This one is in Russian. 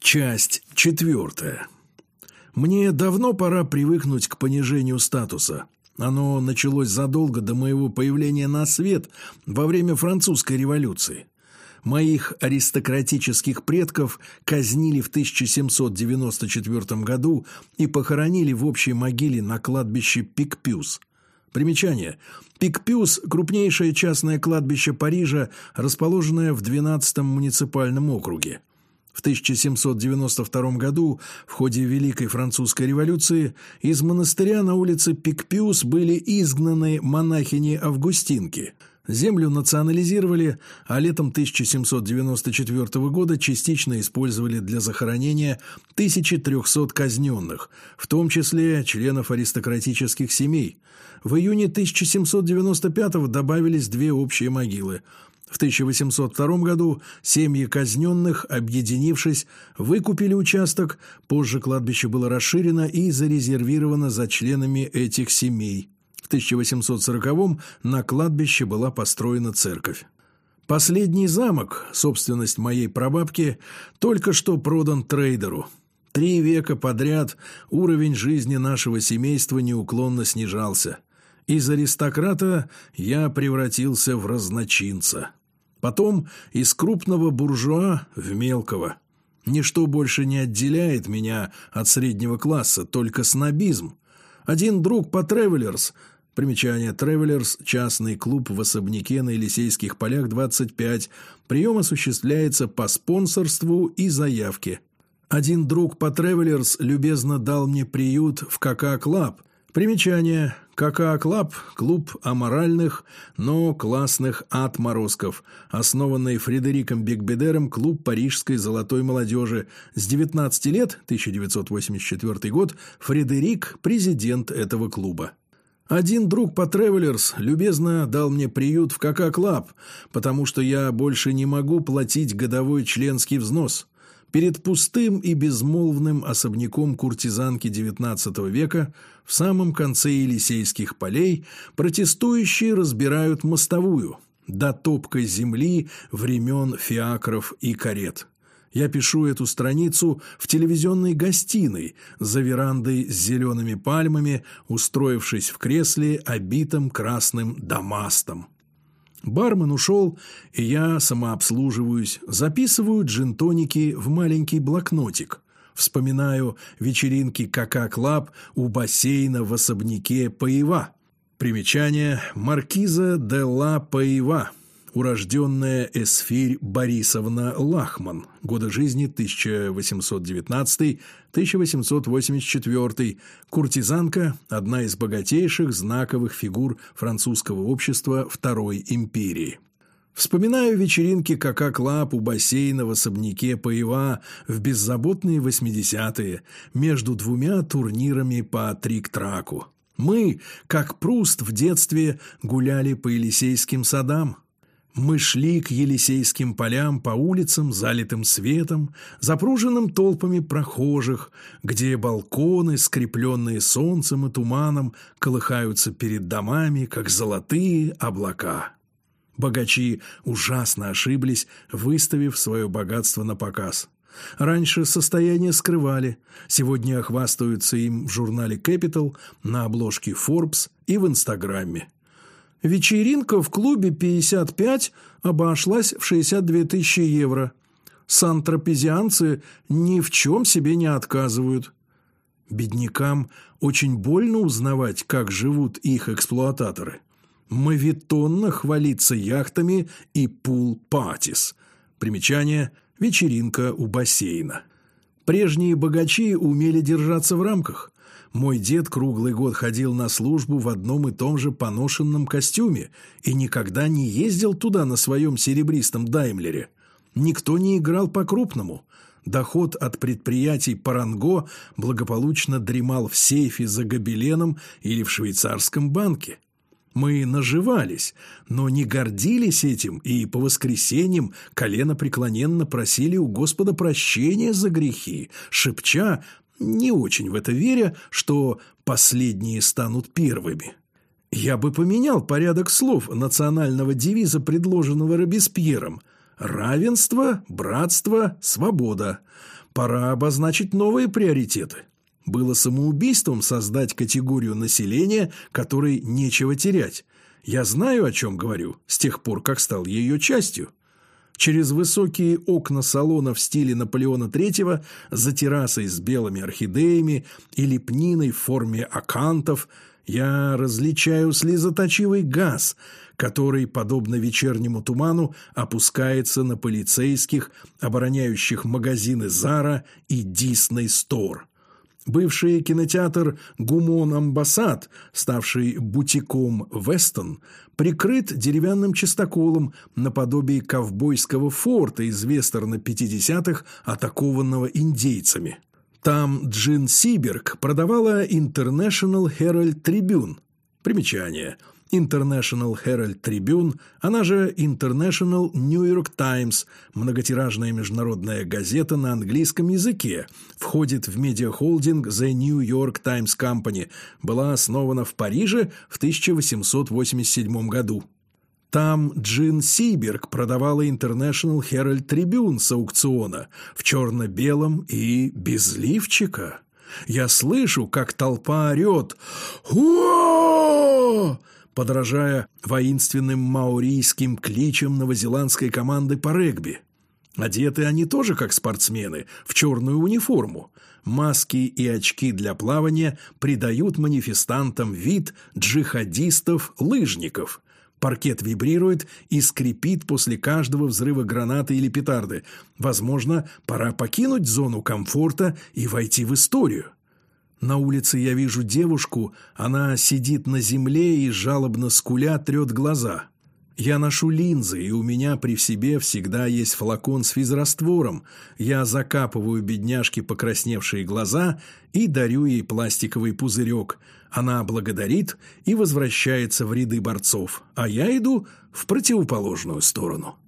Часть 4. Мне давно пора привыкнуть к понижению статуса. Оно началось задолго до моего появления на свет во время французской революции. Моих аристократических предков казнили в 1794 году и похоронили в общей могиле на кладбище Пикпюс. Примечание. Пикпюс – крупнейшее частное кладбище Парижа, расположенное в 12-м муниципальном округе. В 1792 году, в ходе Великой Французской революции, из монастыря на улице Пикпюс были изгнаны монахини-августинки. Землю национализировали, а летом 1794 года частично использовали для захоронения 1300 казненных, в том числе членов аристократических семей. В июне 1795 добавились две общие могилы. В 1802 году семьи казненных, объединившись, выкупили участок, позже кладбище было расширено и зарезервировано за членами этих семей. В 1840-м на кладбище была построена церковь. Последний замок, собственность моей прабабки, только что продан трейдеру. 3 века подряд уровень жизни нашего семейства неуклонно снижался. Из аристократа я превратился в разночинца. Потом из крупного буржуа в мелкого. Ничто больше не отделяет меня от среднего класса, только снобизм. Один друг по Travelers, примечание Travelers, частный клуб в особняке на Елисейских полях, 25, прием осуществляется по спонсорству и заявке. Один друг по Travelers любезно дал мне приют в КК-клаб. Примечание. КК-клаб – клуб аморальных, но классных отморозков, основанный Фредериком Бекбедером, клуб парижской золотой молодежи. С 19 лет, 1984 год, Фредерик – президент этого клуба. Один друг по Travelers любезно дал мне приют в КК-клаб, потому что я больше не могу платить годовой членский взнос. Перед пустым и безмолвным особняком куртизанки XIX века в самом конце Елисейских полей протестующие разбирают мостовую до топкой земли времен фиакров и карет. Я пишу эту страницу в телевизионной гостиной за верандой с зелеными пальмами, устроившись в кресле, обитом красным дамастом. Бармен ушел, и я самообслуживаюсь, записываю джин-тоники в маленький блокнотик. Вспоминаю вечеринки КК-клаб у бассейна в особняке Паева. Примечание: маркиза де ла Паева, урожденная Эсфирь Борисовна Лахман, годы жизни 1819-1884, куртизанка, одна из богатейших знаковых фигур французского общества Второй империи. Вспоминаю вечеринки КК-клаб у бассейна в особняке Паева в беззаботные 80-е, между 2 турнирами по трик-траку. Мы, как Пруст в детстве, гуляли по Елисейским садам. Мы шли к Елисейским полям по улицам, залитым светом, запруженным толпами прохожих, где балконы, скрепленные солнцем и туманом, колыхаются перед домами, как золотые облака. Богачи ужасно ошиблись, выставив свое богатство на показ. Раньше состояние скрывали, сегодня хвастаются им в журнале Capital, на обложке Forbes и в Инстаграме. Вечеринка в клубе 55 обошлась в 62 тысячи евро. Сан-тропезианцы ни в чем себе не отказывают. Беднякам очень больно узнавать, как живут их эксплуататоры. Мавитонно хвалиться яхтами и пул-патис. Примечание: вечеринка у бассейна. Прежние богачи умели держаться в рамках. Мой дед круглый год ходил на службу в одном и том же поношенном костюме и никогда не ездил туда на своем серебристом Даймлере. Никто не играл по-крупному. Доход от предприятий Паранго благополучно дремал в сейфе за гобеленом или в швейцарском банке. Мы наживались, но не гордились этим и по воскресеньям коленопреклоненно просили у Господа прощения за грехи, шепча, не очень в это веря, что последние станут первыми. Я бы поменял порядок слов национального девиза, предложенного Робеспьером: равенство, братство, свобода. пора обозначить новые приоритеты. Было самоубийством создать категорию населения, которой нечего терять. Я знаю, о чем говорю, с тех пор, как стал ее частью. Через высокие окна салона в стиле Наполеона III, за террасой с белыми орхидеями и лепниной в форме акантов, я различаю слезоточивый газ, который, подобно вечернему туману, опускается на полицейских, обороняющих магазины Зара и Дисней Стор. Бывший кинотеатр «Гумон Амбассад», ставший бутиком «Вестон», прикрыт деревянным частоколом наподобие ковбойского форта из вестерна 50-х, атакованного индейцами. Там Джин Сиберг продавала International Herald Tribune. Примечание. International Herald Tribune, она же International New York Times, многотиражная международная газета на английском языке, входит в медиахолдинг The New York Times Company, была основана в Париже в 1887 году. Там Джин Сиберг продавала International Herald Tribune с аукциона в черно-белом и без лифчика. Я слышу, как толпа орет «Уо!», подражая воинственным маорийским кличам новозеландской команды по регби. Одеты они тоже как спортсмены, в черную униформу. Маски и очки для плавания придают манифестантам вид джихадистов-лыжников. Паркет вибрирует и скрипит после каждого взрыва гранаты или петарды. Возможно, пора покинуть зону комфорта и войти в историю. На улице я вижу девушку, она сидит на земле и жалобно скуля трет глаза. Я ношу линзы, и у меня при себе всегда есть флакон с физраствором. Я закапываю бедняжке покрасневшие глаза и дарю ей пластиковый пузырек. Она благодарит и возвращается в ряды борцов, а я иду в противоположную сторону.